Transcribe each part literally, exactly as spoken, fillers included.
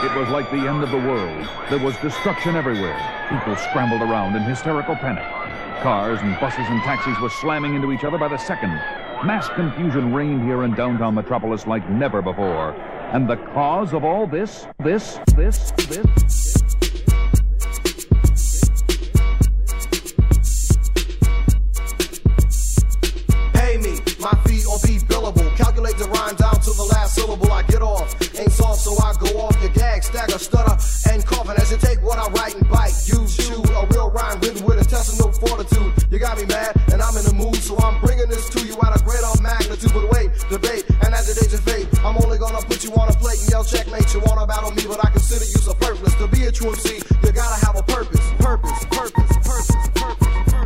it was like the end of the world. There was destruction everywhere. People scrambled around in hysterical panic. Cars and buses and taxis were slamming into each other by the second. Mass confusion reigned here in downtown Metropolis like never before. And the cause of all this, this, this, this... My feet or be billable. Calculate the rhyme down to the last syllable. I get off, ain't soft, so I go off. Your gag, stagger, stutter, and cough. And as you take what I write and bite, you chew a real rhyme written with intestinal fortitude. You got me mad, and I'm in the mood, so I'm bringing this to you at a greater magnitude. But wait, debate, and as the days of fate, I'm only gonna put you on a plate and yell checkmate. You wanna battle me, but I consider you superfluous. To be a true M C, you gotta have a purpose, purpose, purpose, purpose, purpose.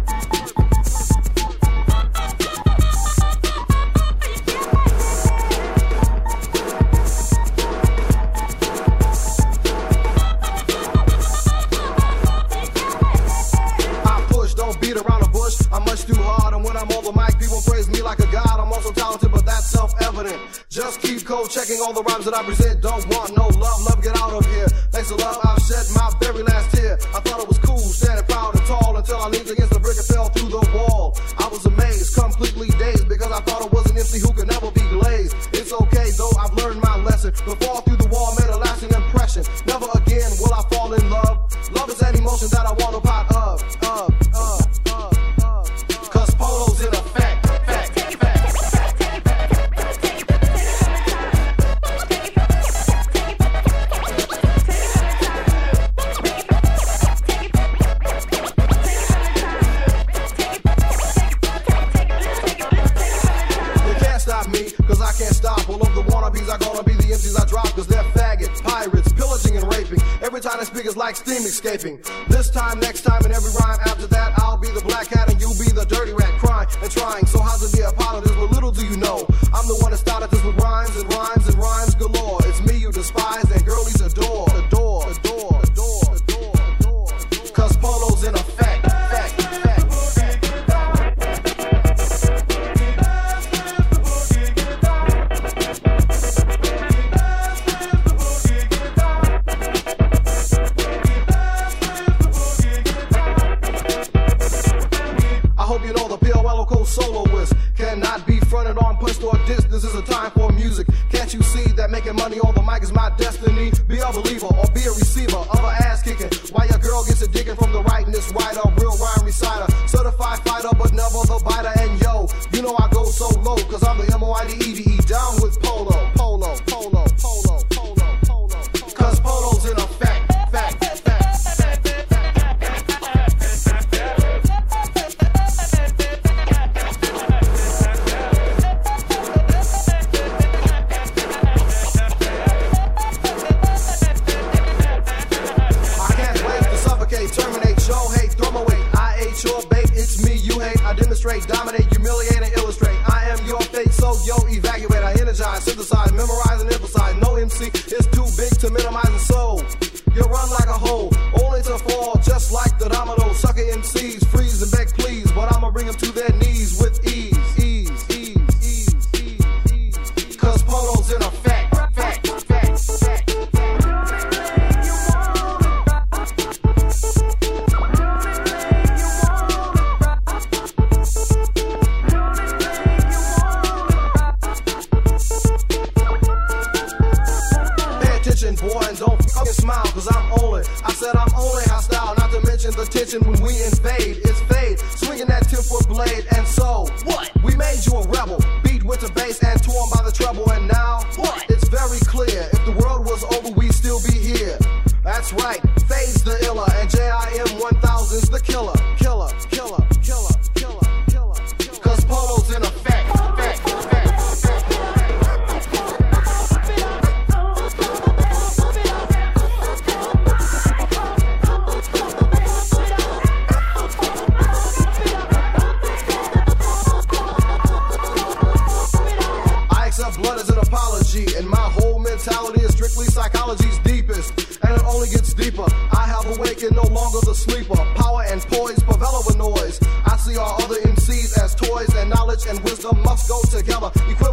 I'm much too hard, and when I'm on the mic, people praise me like a god. I'm also talented, but that's self-evident. Just keep cold checking all the rhymes that I present. Don't want no love, love, get out of here. Thanks to love, I've shed my very last tear. I thought it was cool, standing proud and tall, until I leaned against the brick and fell through the wall. I was amazed, completely dazed, because I thought it was an M C who could never be glazed. It's okay, though, I've learned my lesson. The fall through the wall made a lasting impression. Never again will I fall in love. Love is an emotion that I want a part of, of, of. Polo's in effect, fact, fact, You can't stop me, cause I can't stop. All of the wannabes are gonna be the M Cs I drop, cause they're faggot, pirates, pillaging and raping. Every time they speak it's like steam escaping. This time, next time, and every rhyme after that, I'll be the black cat and you'll be the dirty rat, crying and trying. So how's it be a apologist? But little do you know, I'm the one that started this with rhymes and rhymes and rhymes galore. It's me you despise and girlies adore, adore, adore, adore, adore, adore. Cause Polo's in effect, fact, fact, fact. Soloist cannot be fronted on, pushed or dissed. This is a time for music. Can't you see that making money on the mic is my destiny? Be a believer or be a receiver of a ass kicking. While your girl gets a digging from the rightness writer, real rhyme reciter, certified fighter, but never the biter. And yo, you know I go so low, cause I'm the M O I D E D E, down with Polo, Polo, Polo, Polo, Polo, Polo. Cause Polo's in effect, fact, fact. Dominate, humiliate, and illustrate. I am your fate, so yo, evaluate. I energize, synthesize, memorize, and emphasize. No M C is too big to minimize the soul. You run like a hole, only to fall just like the domino. Sucker M Cs, freeze and beg please, but I'ma bring them to their knees with ease, ease, ease, ease, ease, ease. Cause Polo's in effect, fact, fact, fact. Boy, and don't fucking smile, cause I'm only, I said I'm only hostile, not to mention the tension when we invade, it's fade, swinging that ten-foot blade, and so, what? We made you a rebel, beat with the bass and torn by the treble, and now, what? It's very clear, if the world was over, we'd still be here. That's right, Fade's the iller, and J I M one thousand's the killer, killer, killer, killer, killer, killer, killer. Cause Polo's in effect, fact, fact, fact. Blood is an apology, and my whole mentality is strictly psychology's deepest, and it only gets deeper. I have awakened, no longer the sleeper. Power and poise, prevail over noise. I see all other M Cs as toys, and knowledge and wisdom must go together. Equivalent